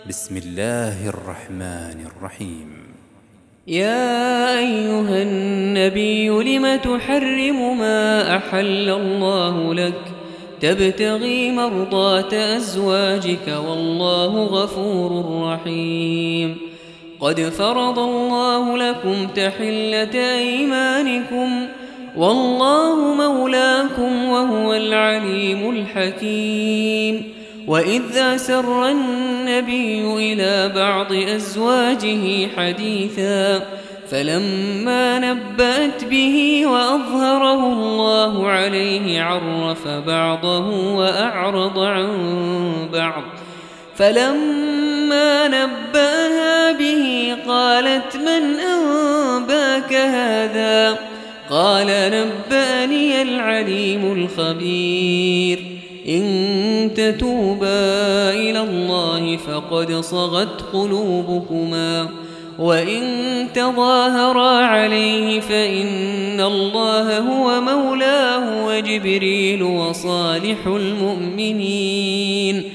بسم الله الرحمن الرحيم. يا أيها النبي لم تحرم ما أحل الله لك تبتغي مرضات أزواجك والله غفور رحيم. قد فرض الله لكم تحلة أيمانكم والله مولاكم وهو العليم الحكيم. وإذ أسر النبي إلى بعض أزواجه حديثا فلما نبأت به وأظهره الله عليه عرف بعضه وأعرض عن بعض. فلما نبأها به قالت من أنباك هذا؟ قال نبأني العليم الخبير. إن تتوبا إلى الله فقد صغت قلوبكما وإن تظاهرا عليه فإن الله هو مولاه وجبريل وصالح المؤمنين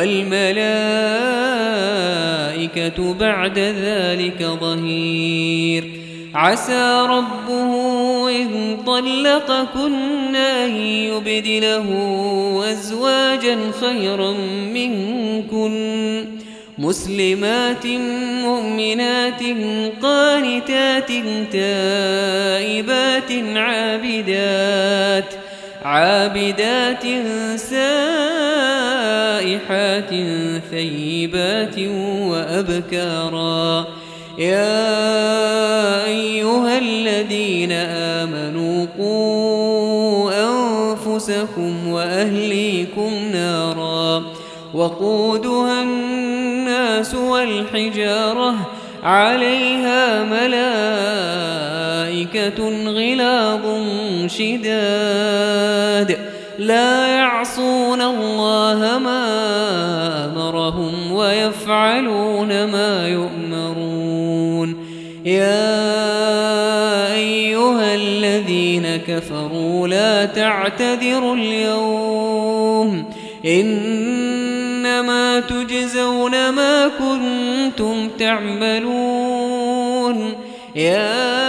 والملائكة بعد ذلك ظهير. عسى ربه إن طلقكن أن يبدله أزواجا خيرا منكن مسلمات مؤمنات قانتات تائبات عابدات سائحات ثيبات وأبكارا. يا أيها الذين آمنوا قوا أنفسكم وأهليكم نارا وقودها الناس والحجارة عليها ملائكة غلاظ شداد لا يعصون الله ما أمرهم ويفعلون ما يؤمرون. يا أيها الذين كفروا لا تعتذروا اليوم إنما تجزون ما كنتم تعملون. يا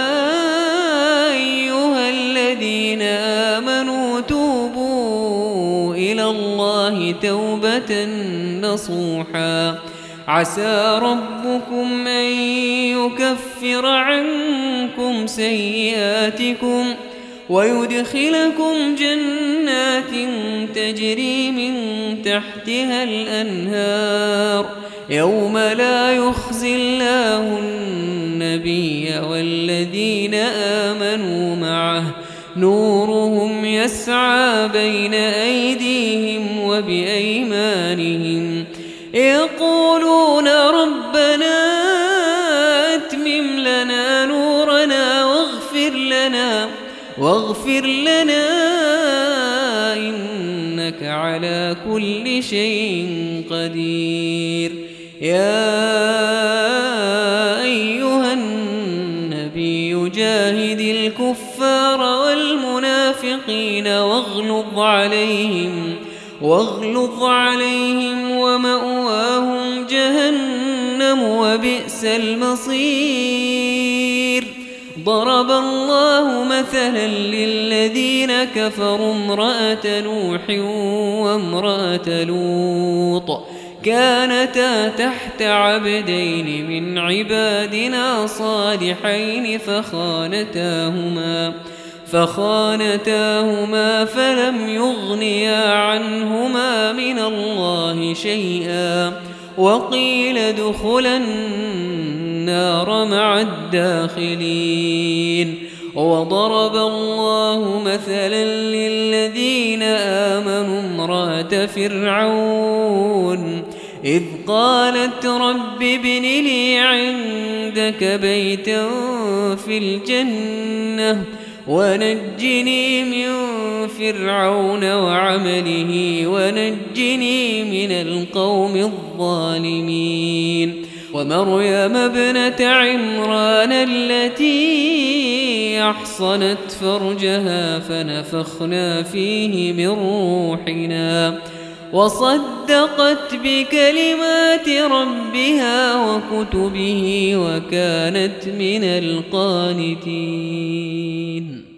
أيها الذين آمنوا توبوا إلى الله توبة نصوحا عسى ربكم أن يكفر عنكم سيئاتكم ويدخلكم جنات تجري من تحتها الأنهار يوم لا يخزي الله النبي والذين آمنوا معه نورهم يسعى بين أيديهم وبأيمانهم يقولون ربنا أتمم لنا نورنا واغفر لنا إنك على كل شيء قدير. يا أيها النبي جاهد الكفار والمنافقين واغلظ عليهم ومأواهم جهنم وبئس المصير. ضرب الله مثلا للذين كفروا امرأة نوح وامرأة لوط كانتا تحت عبدين من عبادنا صالحين فخانتاهما فلم يغنيا عنهما من الله شيئا وقيل ادخلا النار مع الداخلين. وضرب الله مثلا للذين آمنوا امرأة فرعون إذ قالت رب ابن لي عندك بيتا في الجنة ونجني من فرعون وعمله ونجني من القوم الظالمين. ومريم ابنة عمران التي أحصنت فرجها فنفخنا فيه من روحنا وصدقت بكلمات ربها وكتبه وكانت من القانتين.